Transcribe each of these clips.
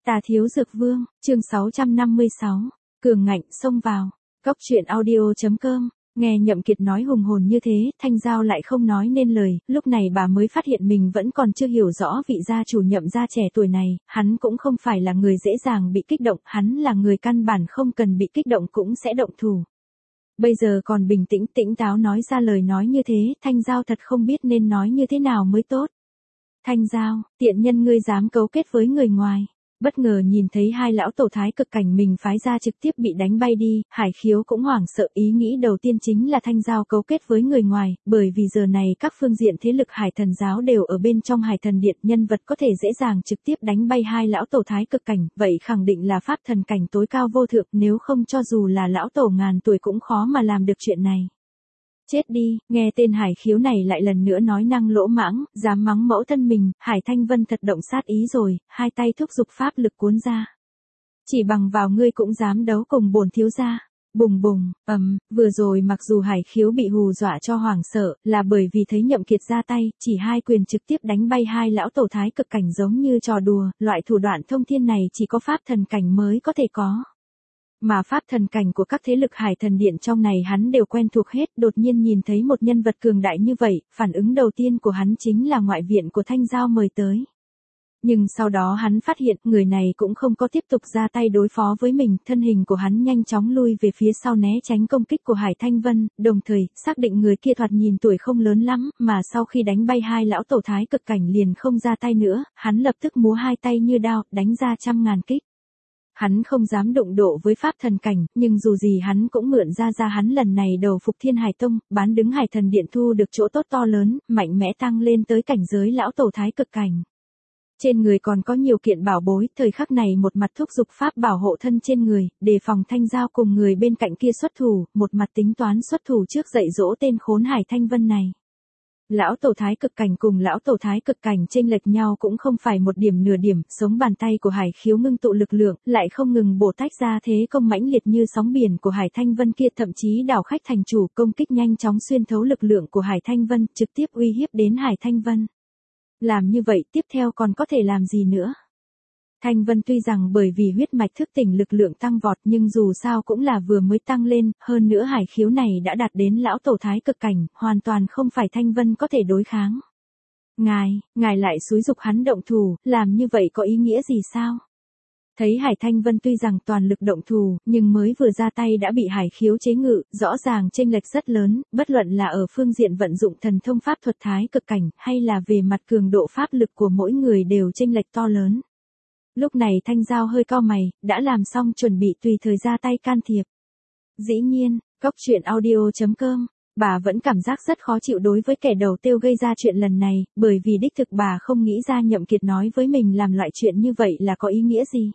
Tà Thiếu Dược Vương, chương 656, Cường Ngạnh xông vào. Cóc truyện audio.com. Nghe Nhậm Kiệt nói hùng hồn như thế, Thanh Giao lại không nói nên lời, lúc này bà mới phát hiện mình vẫn còn chưa hiểu rõ vị gia chủ Nhậm gia trẻ tuổi này, hắn cũng không phải là người dễ dàng bị kích động, hắn là người căn bản không cần bị kích động cũng sẽ động thủ. Bây giờ còn bình tĩnh tỉnh táo nói ra lời nói như thế, Thanh Giao thật không biết nên nói như thế nào mới tốt. Thanh Giao, tiện nhân ngươi dám cấu kết với người ngoài. Bất ngờ nhìn thấy hai lão tổ thái cực cảnh mình phái ra trực tiếp bị đánh bay đi, Hải Khiếu cũng hoảng sợ, ý nghĩ đầu tiên chính là Thanh Giao cấu kết với người ngoài, bởi vì giờ này các phương diện thế lực Hải Thần giáo đều ở bên trong Hải Thần Điện, nhân vật có thể dễ dàng trực tiếp đánh bay hai lão tổ thái cực cảnh, vậy khẳng định là pháp thần cảnh tối cao vô thượng, nếu không cho dù là lão tổ ngàn tuổi cũng khó mà làm được chuyện này. Chết đi, nghe tên Hải Khiếu này lại lần nữa nói năng lỗ mãng, dám mắng mẫu thân mình, Hải Thanh Vân thật động sát ý rồi, hai tay thúc giục pháp lực cuốn ra. Chỉ bằng vào ngươi cũng dám đấu cùng bổn thiếu gia. Bùng bùng, vừa rồi mặc dù Hải Khiếu bị hù dọa cho hoảng sợ, là bởi vì thấy Nhậm Kiệt ra tay, chỉ hai quyền trực tiếp đánh bay hai lão tổ thái cực cảnh giống như trò đùa, loại thủ đoạn thông thiên này chỉ có pháp thần cảnh mới có thể có. Mà pháp thần cảnh của các thế lực Hải Thần Điện trong này hắn đều quen thuộc hết, đột nhiên nhìn thấy một nhân vật cường đại như vậy, phản ứng đầu tiên của hắn chính là ngoại viện của Thanh Giao mời tới. Nhưng sau đó hắn phát hiện người này cũng không có tiếp tục ra tay đối phó với mình, thân hình của hắn nhanh chóng lui về phía sau né tránh công kích của Hải Thanh Vân, đồng thời xác định người kia thoạt nhìn tuổi không lớn lắm, mà sau khi đánh bay hai lão tổ thái cực cảnh liền không ra tay nữa, hắn lập tức múa hai tay như đao, đánh ra trăm ngàn kích. Hắn không dám đụng độ với pháp thần cảnh, nhưng dù gì hắn cũng mượn ra hắn lần này đầu phục Thiên Hải Tông, bán đứng Hải Thần Điện thu được chỗ tốt to lớn, mạnh mẽ tăng lên tới cảnh giới lão tổ thái cực cảnh. Trên người còn có nhiều kiện bảo bối, thời khắc này một mặt thúc giục pháp bảo hộ thân trên người, đề phòng Thanh Giao cùng người bên cạnh kia xuất thủ, một mặt tính toán xuất thủ trước dạy dỗ tên khốn Hải Thanh Vân này. Lão tổ thái cực cảnh cùng lão tổ thái cực cảnh chênh lệch nhau cũng không phải một điểm nửa điểm, sống bàn tay của Hải Khiếu ngưng tụ lực lượng, lại không ngừng bổ tách ra thế công mãnh liệt như sóng biển của Hải Thanh Vân kia, thậm chí đảo khách thành chủ, công kích nhanh chóng xuyên thấu lực lượng của Hải Thanh Vân, trực tiếp uy hiếp đến Hải Thanh Vân. Làm như vậy tiếp theo còn có thể làm gì nữa? Thanh Vân tuy rằng bởi vì huyết mạch thức tỉnh lực lượng tăng vọt nhưng dù sao cũng là vừa mới tăng lên, hơn nữa Hải Khiếu này đã đạt đến lão tổ thái cực cảnh, hoàn toàn không phải Thanh Vân có thể đối kháng. Ngài lại xúi giục hắn động thủ, làm như vậy có ý nghĩa gì sao? Thấy Hải Thanh Vân tuy rằng toàn lực động thủ, nhưng mới vừa ra tay đã bị Hải Khiếu chế ngự, rõ ràng chênh lệch rất lớn, bất luận là ở phương diện vận dụng thần thông pháp thuật thái cực cảnh, hay là về mặt cường độ pháp lực của mỗi người đều chênh lệch to lớn. Lúc này Thanh Giao hơi cau mày, đã làm xong chuẩn bị tùy thời ra tay can thiệp. Dĩ nhiên, Cóc truyện audio.com, bà vẫn cảm giác rất khó chịu đối với kẻ đầu tiêu gây ra chuyện lần này, bởi vì đích thực bà không nghĩ ra Nhậm Kiệt nói với mình làm loại chuyện như vậy là có ý nghĩa gì.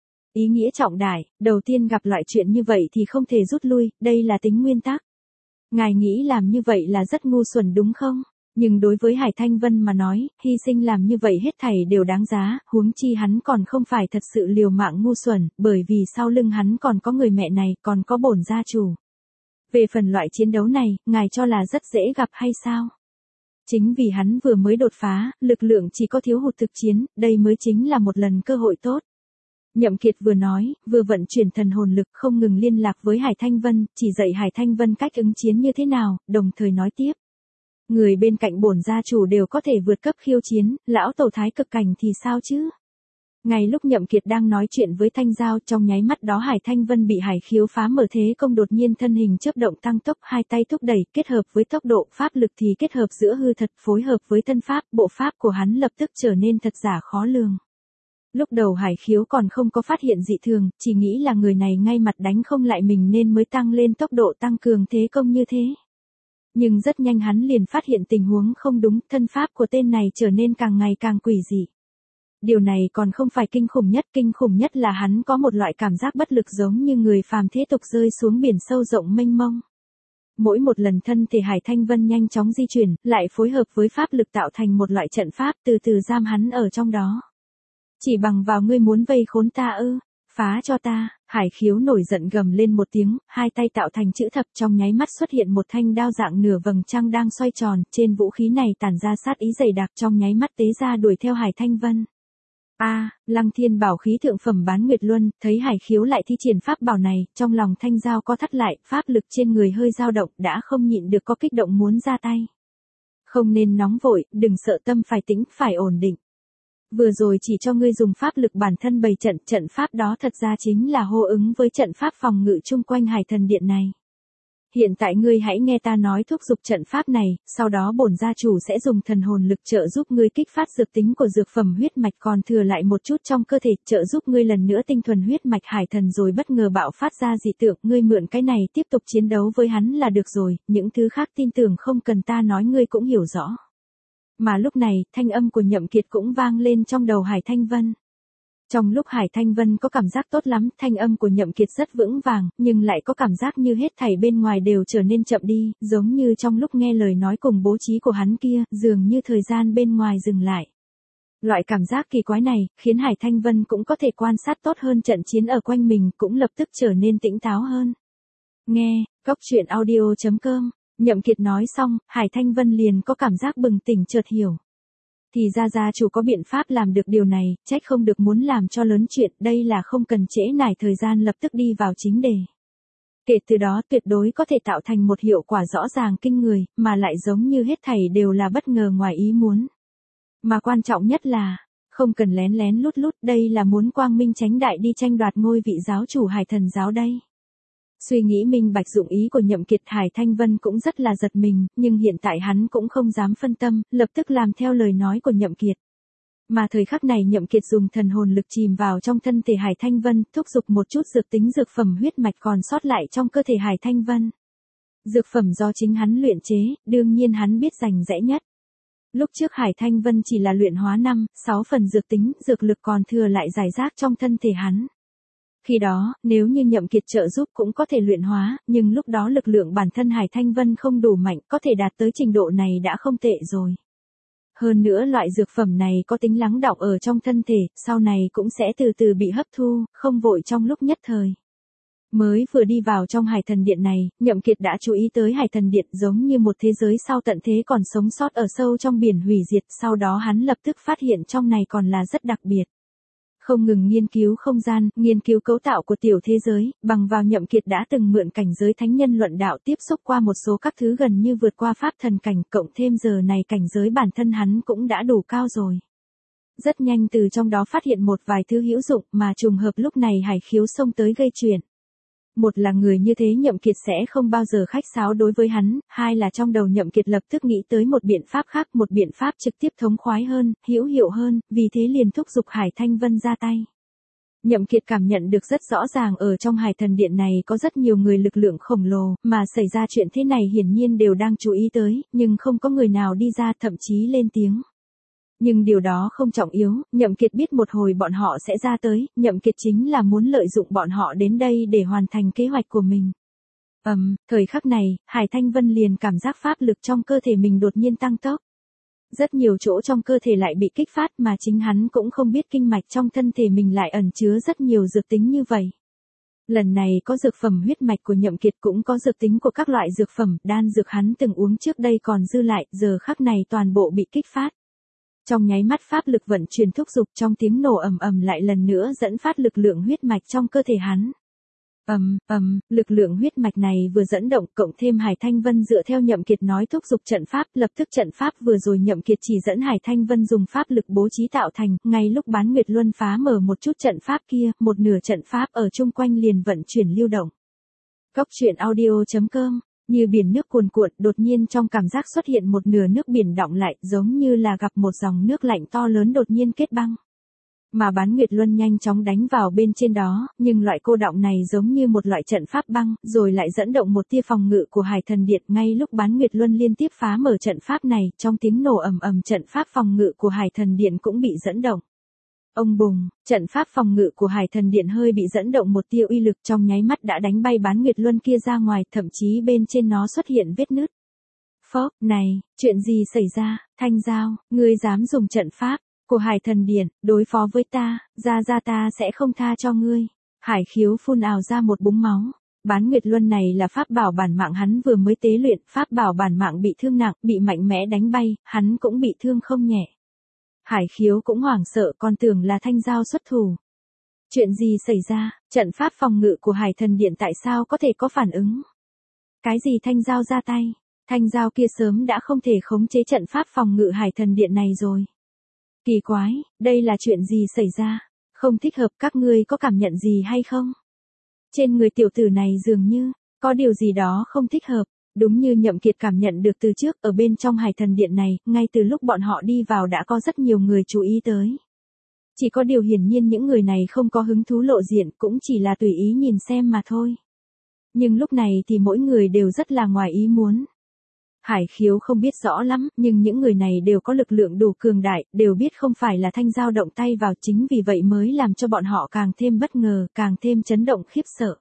Ý nghĩa trọng đại, đầu tiên gặp loại chuyện như vậy thì không thể rút lui, đây là tính nguyên tắc. Ngài nghĩ làm như vậy là rất ngu xuẩn đúng không? Nhưng đối với Hải Thanh Vân mà nói, hy sinh làm như vậy hết thảy đều đáng giá, huống chi hắn còn không phải thật sự liều mạng ngu xuẩn, bởi vì sau lưng hắn còn có người mẹ này, còn có bổn gia chủ. Về phần loại chiến đấu này, ngài cho là rất dễ gặp hay sao? Chính vì hắn vừa mới đột phá, lực lượng chỉ có thiếu hụt thực chiến, đây mới chính là một lần cơ hội tốt. Nhậm Kiệt vừa nói, vừa vận chuyển thần hồn lực không ngừng liên lạc với Hải Thanh Vân, chỉ dạy Hải Thanh Vân cách ứng chiến như thế nào, đồng thời nói tiếp. Người bên cạnh bổn gia chủ đều có thể vượt cấp khiêu chiến, lão tổ thái cực cảnh thì sao chứ? Ngay lúc Nhậm Kiệt đang nói chuyện với Thanh Giao, trong nháy mắt đó Hải Thanh Vân bị Hải Khiếu phá mở thế công, đột nhiên thân hình chớp động tăng tốc, hai tay thúc đẩy, kết hợp với tốc độ pháp lực thì kết hợp giữa hư thật, phối hợp với thân pháp, bộ pháp của hắn lập tức trở nên thật giả khó lường. Lúc đầu Hải Khiếu còn không có phát hiện dị thường, chỉ nghĩ là người này ngay mặt đánh không lại mình nên mới tăng lên tốc độ tăng cường thế công như thế. Nhưng rất nhanh hắn liền phát hiện tình huống không đúng, thân pháp của tên này trở nên càng ngày càng quỷ dị. Điều này còn không phải kinh khủng nhất là hắn có một loại cảm giác bất lực giống như người phàm thế tục rơi xuống biển sâu rộng mênh mông. Mỗi một lần thân thể Hải Thanh Vân nhanh chóng di chuyển, lại phối hợp với pháp lực tạo thành một loại trận pháp từ từ giam hắn ở trong đó. Chỉ bằng vào ngươi muốn vây khốn ta ư? Phá cho ta, Hải Khiếu nổi giận gầm lên một tiếng, hai tay tạo thành chữ thập, trong nháy mắt xuất hiện một thanh đao dạng nửa vầng trăng đang xoay tròn, trên vũ khí này tản ra sát ý dày đặc, trong nháy mắt tế ra đuổi theo Hải Thanh Vân. Lăng Thiên bảo khí thượng phẩm Bán Nguyệt Luân, thấy Hải Khiếu lại thi triển pháp bảo này, trong lòng Thanh Giao co thắt lại, pháp lực trên người hơi dao động, đã không nhịn được có kích động muốn ra tay. Không nên nóng vội, đừng sợ, tâm phải tĩnh, phải ổn định. Vừa rồi chỉ cho ngươi dùng pháp lực bản thân bày trận, trận pháp đó thật ra chính là hô ứng với trận pháp phòng ngự chung quanh Hải Thần Điện này. Hiện tại ngươi hãy nghe ta nói thúc giục trận pháp này, sau đó bổn gia chủ sẽ dùng thần hồn lực trợ giúp ngươi kích phát dược tính của dược phẩm huyết mạch còn thừa lại một chút trong cơ thể, trợ giúp ngươi lần nữa tinh thuần huyết mạch hải thần rồi bất ngờ bạo phát ra dị tượng, ngươi mượn cái này tiếp tục chiến đấu với hắn là được rồi, những thứ khác tin tưởng không cần ta nói ngươi cũng hiểu rõ. Mà lúc này, thanh âm của Nhậm Kiệt cũng vang lên trong đầu Hải Thanh Vân. Trong lúc Hải Thanh Vân có cảm giác tốt lắm, thanh âm của Nhậm Kiệt rất vững vàng, nhưng lại có cảm giác như hết thảy bên ngoài đều trở nên chậm đi, giống như trong lúc nghe lời nói cùng bố trí của hắn kia, dường như thời gian bên ngoài dừng lại. Loại cảm giác kỳ quái này, khiến Hải Thanh Vân cũng có thể quan sát tốt hơn trận chiến ở quanh mình, cũng lập tức trở nên tỉnh táo hơn. Nghe, coctruyện.audio.com, Nhậm Kiệt nói xong, Hải Thanh Vân liền có cảm giác bừng tỉnh chợt hiểu. Thì ra gia chủ có biện pháp làm được điều này, trách không được muốn làm cho lớn chuyện, đây là không cần trễ nải thời gian lập tức đi vào chính đề. Kể từ đó tuyệt đối có thể tạo thành một hiệu quả rõ ràng kinh người, mà lại giống như hết thảy đều là bất ngờ ngoài ý muốn. Mà quan trọng nhất là, không cần lén lén lút lút, đây là muốn quang minh chánh đại đi tranh đoạt ngôi vị giáo chủ Hải Thần giáo đây. Suy nghĩ minh bạch dụng ý của Nhậm Kiệt, Hải Thanh Vân cũng rất là giật mình, nhưng hiện tại hắn cũng không dám phân tâm, lập tức làm theo lời nói của Nhậm Kiệt. Mà thời khắc này Nhậm Kiệt dùng thần hồn lực chìm vào trong thân thể Hải Thanh Vân, thúc giục một chút dược tính dược phẩm huyết mạch còn sót lại trong cơ thể Hải Thanh Vân. Dược phẩm do chính hắn luyện chế, đương nhiên hắn biết rành rẽ nhất. Lúc trước Hải Thanh Vân chỉ là luyện hóa 5-6 phần dược tính, dược lực còn thừa lại rải rác trong thân thể hắn. Khi đó, nếu như Nhậm Kiệt trợ giúp cũng có thể luyện hóa, nhưng lúc đó lực lượng bản thân Hải Thanh Vân không đủ mạnh, có thể đạt tới trình độ này đã không tệ rồi. Hơn nữa loại dược phẩm này có tính lắng đọng ở trong thân thể, sau này cũng sẽ từ từ bị hấp thu, không vội trong lúc nhất thời. Mới vừa đi vào trong Hải Thần Điện này, Nhậm Kiệt đã chú ý tới Hải Thần Điện giống như một thế giới sau tận thế còn sống sót ở sâu trong biển hủy diệt, sau đó hắn lập tức phát hiện trong này còn là rất đặc biệt. Không ngừng nghiên cứu không gian, nghiên cứu cấu tạo của tiểu thế giới, bằng vào Nhậm Kiệt đã từng mượn cảnh giới thánh nhân luận đạo tiếp xúc qua một số các thứ gần như vượt qua pháp thần cảnh, cộng thêm giờ này cảnh giới bản thân hắn cũng đã đủ cao rồi. Rất nhanh từ trong đó phát hiện một vài thứ hữu dụng mà trùng hợp lúc này Hải Khiếu xông tới gây chuyện. Một là người như thế Nhậm Kiệt sẽ không bao giờ khách sáo đối với hắn, hai là trong đầu Nhậm Kiệt lập tức nghĩ tới một biện pháp khác, một biện pháp trực tiếp thống khoái hơn, hữu hiệu hơn, vì thế liền thúc giục Hải Thanh Vân ra tay. Nhậm Kiệt cảm nhận được rất rõ ràng ở trong Hải Thần Điện này có rất nhiều người lực lượng khổng lồ, mà xảy ra chuyện thế này hiển nhiên đều đang chú ý tới, nhưng không có người nào đi ra thậm chí lên tiếng. Nhưng điều đó không trọng yếu, Nhậm Kiệt biết một hồi bọn họ sẽ ra tới, Nhậm Kiệt chính là muốn lợi dụng bọn họ đến đây để hoàn thành kế hoạch của mình. Thời khắc này, Hải Thanh Vân liền cảm giác pháp lực trong cơ thể mình đột nhiên tăng tốc. Rất nhiều chỗ trong cơ thể lại bị kích phát mà chính hắn cũng không biết kinh mạch trong thân thể mình lại ẩn chứa rất nhiều dược tính như vậy. Lần này có dược phẩm huyết mạch của Nhậm Kiệt cũng có dược tính của các loại dược phẩm, đan dược hắn từng uống trước đây còn dư lại, giờ khắc này toàn bộ bị kích phát. Trong nháy mắt pháp lực vận chuyển thúc giục trong tiếng nổ ầm ầm lại lần nữa dẫn phát lực lượng huyết mạch trong cơ thể hắn. Lực lượng huyết mạch này vừa dẫn động cộng thêm Hải Thanh Vân dựa theo Nhậm Kiệt nói thúc giục trận pháp, lập tức trận pháp vừa rồi Nhậm Kiệt chỉ dẫn Hải Thanh Vân dùng pháp lực bố trí tạo thành, ngay lúc Bán Nguyệt Luân phá mở một chút trận pháp kia, một nửa trận pháp ở chung quanh liền vận chuyển lưu động. Coctruyện.audio.com, như biển nước cuồn cuộn, đột nhiên trong cảm giác xuất hiện một nửa nước biển đọng lại, giống như là gặp một dòng nước lạnh to lớn đột nhiên kết băng. Mà Bán Nguyệt Luân nhanh chóng đánh vào bên trên đó, nhưng loại cô đọng này giống như một loại trận pháp băng, rồi lại dẫn động một tia phòng ngự của Hải Thần Điện, ngay lúc Bán Nguyệt Luân liên tiếp phá mở trận pháp này, trong tiếng nổ ầm ầm trận pháp phòng ngự của Hải Thần Điện cũng bị dẫn động. Ông bùng, trận pháp phòng ngự của Hải Thần Điện hơi bị dẫn động một tia uy lực trong nháy mắt đã đánh bay Bán Nguyệt Luân kia ra ngoài, thậm chí bên trên nó xuất hiện vết nứt. Phốc, này, chuyện gì xảy ra, Thanh Giao, ngươi dám dùng trận pháp của Hải Thần Điện đối phó với ta, ra ta sẽ không tha cho ngươi. Hải Khiếu phun ào ra một búng máu. Bán Nguyệt Luân này là pháp bảo bản mạng hắn vừa mới tế luyện, pháp bảo bản mạng bị thương nặng, bị mạnh mẽ đánh bay, hắn cũng bị thương không nhẹ. Hải Khiếu cũng hoảng sợ, còn tưởng là Thanh Giao xuất thủ. Chuyện gì xảy ra, trận pháp phòng ngự của Hải Thần Điện tại sao có thể có phản ứng? Cái gì Thanh Giao ra tay? Thanh Giao kia sớm đã không thể khống chế trận pháp phòng ngự Hải Thần Điện này rồi. Kỳ quái, đây là chuyện gì xảy ra? Không thích hợp, các ngươi có cảm nhận gì hay không? Trên người tiểu tử này dường như có điều gì đó không thích hợp. Đúng như Nhậm Kiệt cảm nhận được từ trước, ở bên trong Hải Thần Điện này, ngay từ lúc bọn họ đi vào đã có rất nhiều người chú ý tới. Chỉ có điều hiển nhiên những người này không có hứng thú lộ diện, cũng chỉ là tùy ý nhìn xem mà thôi. Nhưng lúc này thì mỗi người đều rất là ngoài ý muốn. Hải Khiếu không biết rõ lắm, nhưng những người này đều có lực lượng đủ cường đại, đều biết không phải là Thanh Giao động tay vào, chính vì vậy mới làm cho bọn họ càng thêm bất ngờ, càng thêm chấn động khiếp sợ.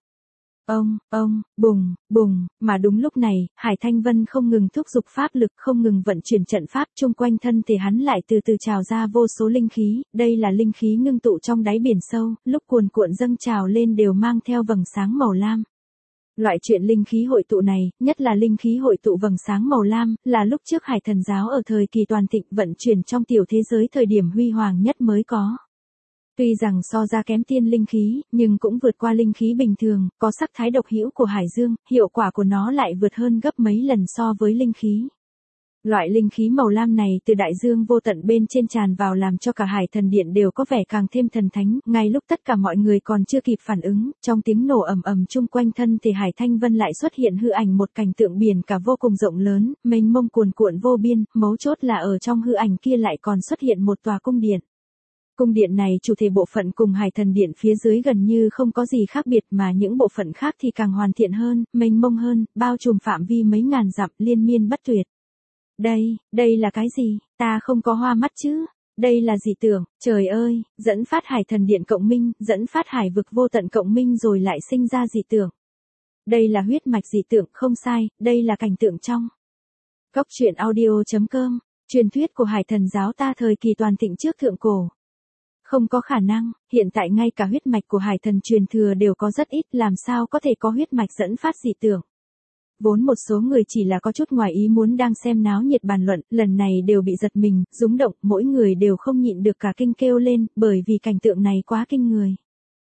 Bùng, bùng, mà đúng lúc này, Hải Thanh Vân không ngừng thúc giục pháp lực, không ngừng vận chuyển trận pháp, chung quanh thân thể hắn lại từ từ trào ra vô số linh khí, đây là linh khí ngưng tụ trong đáy biển sâu, lúc cuồn cuộn dâng trào lên đều mang theo vầng sáng màu lam. Loại chuyện linh khí hội tụ này, nhất là linh khí hội tụ vầng sáng màu lam, là lúc trước Hải Thần giáo ở thời kỳ toàn thịnh vận chuyển trong tiểu thế giới thời điểm huy hoàng nhất mới có. Tuy rằng so ra kém tiên linh khí, nhưng cũng vượt qua linh khí bình thường, có sắc thái độc hữu của hải dương, hiệu quả của nó lại vượt hơn gấp mấy lần so với linh khí. Loại linh khí màu lam này từ đại dương vô tận bên trên tràn vào làm cho cả Hải Thần Điện đều có vẻ càng thêm thần thánh, ngay lúc tất cả mọi người còn chưa kịp phản ứng, trong tiếng nổ ầm ầm chung quanh thân thể Hải Thanh Vân lại xuất hiện hư ảnh một cảnh tượng biển cả vô cùng rộng lớn, mênh mông cuồn cuộn vô biên, mấu chốt là ở trong hư ảnh kia lại còn xuất hiện một tòa cung điện. Cung điện này chủ thể bộ phận cùng Hải Thần Điện phía dưới gần như không có gì khác biệt, mà những bộ phận khác thì càng hoàn thiện hơn, mênh mông hơn, bao trùm phạm vi mấy ngàn dặm, liên miên bất tuyệt. Đây là cái gì? Ta không có hoa mắt chứ? Đây là dị tưởng, trời ơi, dẫn phát Hải Thần Điện cộng minh, dẫn phát hải vực vô tận cộng minh rồi lại sinh ra dị tưởng. Đây là huyết mạch dị tưởng, không sai, đây là cảnh tượng trong Cốc truyện audio.com, truyền thuyết của Hải Thần giáo ta thời kỳ toàn thịnh trước thượng cổ. Không có khả năng, hiện tại ngay cả huyết mạch của Hải Thần truyền thừa đều có rất ít, làm sao có thể có huyết mạch dẫn phát dị tưởng. Vốn một số người chỉ là có chút ngoài ý muốn đang xem náo nhiệt bàn luận, lần này đều bị giật mình, rúng động, mỗi người đều không nhịn được cả kinh kêu lên, bởi vì cảnh tượng này quá kinh người.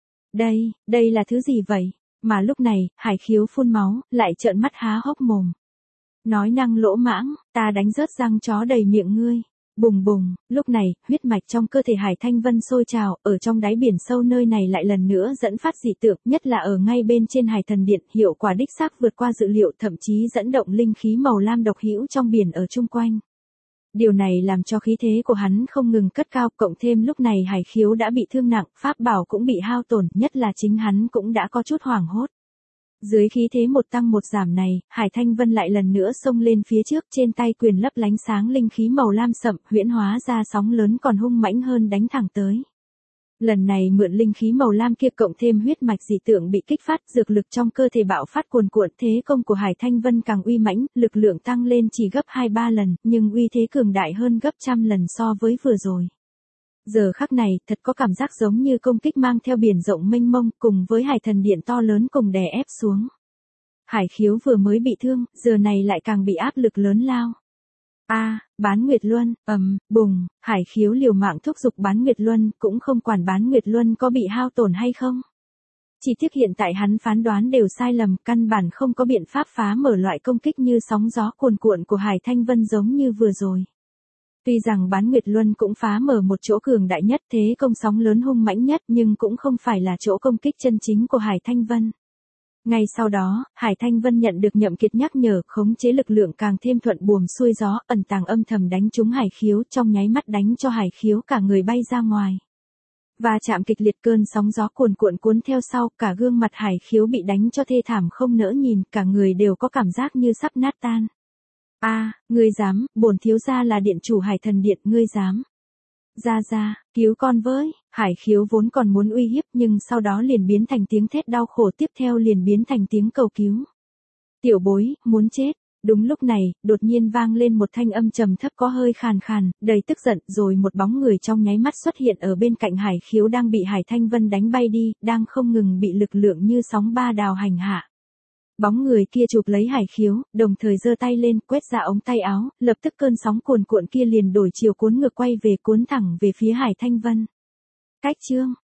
Đây là thứ gì vậy? Mà lúc này, Hải Khiếu phun máu, lại trợn mắt há hốc mồm. Nói năng lỗ mãng, ta đánh rớt răng chó đầy miệng ngươi. Bùng bùng, lúc này, huyết mạch trong cơ thể Hải Thanh Vân sôi trào, ở trong đáy biển sâu nơi này lại lần nữa dẫn phát dị tượng, nhất là ở ngay bên trên Hải Thần Điện, hiệu quả đích xác vượt qua dự liệu, thậm chí dẫn động linh khí màu lam độc hữu trong biển ở chung quanh. Điều này làm cho khí thế của hắn không ngừng cất cao, cộng thêm lúc này Hải Khiếu đã bị thương nặng, pháp bảo cũng bị hao tổn, nhất là chính hắn cũng đã có chút hoảng hốt. Dưới khí thế một tăng một giảm này, Hải Thanh Vân lại lần nữa xông lên phía trước, trên tay quyền lấp lánh sáng linh khí màu lam sậm, huyễn hóa ra sóng lớn còn hung mãnh hơn đánh thẳng tới. Lần này mượn linh khí màu lam kia cộng thêm huyết mạch dị tượng bị kích phát, dược lực trong cơ thể bạo phát cuồn cuộn, thế công của Hải Thanh Vân càng uy mãnh, lực lượng tăng lên chỉ gấp 2-3 lần, nhưng uy thế cường đại hơn gấp trăm lần so với vừa rồi. Giờ khắc này, thật có cảm giác giống như công kích mang theo biển rộng mênh mông, cùng với Hải Thần Điện to lớn cùng đè ép xuống. Hải Khiếu vừa mới bị thương, giờ này lại càng bị áp lực lớn lao. Bán Nguyệt Luân, bùng, Hải Khiếu liều mạng thúc giục Bán Nguyệt Luân, cũng không quản Bán Nguyệt Luân có bị hao tổn hay không. Chỉ tiếc hiện tại hắn phán đoán đều sai lầm, căn bản không có biện pháp phá mở loại công kích như sóng gió cuồn cuộn của Hải Thanh Vân giống như vừa rồi. Tuy rằng Bán Nguyệt Luân cũng phá mở một chỗ cường đại nhất, thế công sóng lớn hung mãnh nhất, nhưng cũng không phải là chỗ công kích chân chính của Hải Thanh Vân. Ngay sau đó, Hải Thanh Vân nhận được Nhậm Kiệt nhắc nhở, khống chế lực lượng càng thêm thuận buồm xuôi gió, ẩn tàng âm thầm đánh trúng Hải Khiếu, trong nháy mắt đánh cho Hải Khiếu cả người bay ra ngoài. Và chạm kịch liệt, cơn sóng gió cuồn cuộn cuốn theo sau, cả gương mặt Hải Khiếu bị đánh cho thê thảm không nỡ nhìn, cả người đều có cảm giác như sắp nát tan. Ngươi dám, bổn thiếu gia là điện chủ Hải Thần Điện, ngươi dám. Ra, cứu con với, Hải Khiếu vốn còn muốn uy hiếp nhưng sau đó liền biến thành tiếng thét đau khổ, tiếp theo liền biến thành tiếng cầu cứu. Tiểu bối, muốn chết. Đúng lúc này, đột nhiên vang lên một thanh âm trầm thấp có hơi khàn khàn, đầy tức giận, rồi một bóng người trong nháy mắt xuất hiện ở bên cạnh Hải Khiếu đang bị Hải Thanh Vân đánh bay đi, đang không ngừng bị lực lượng như sóng ba đào hành hạ. Bóng người kia chụp lấy Hải Khiếu, đồng thời giơ tay lên, quét ra ống tay áo, lập tức cơn sóng cuồn cuộn kia liền đổi chiều cuốn ngược quay về cuốn thẳng về phía Hải Thanh Vân. Cách chương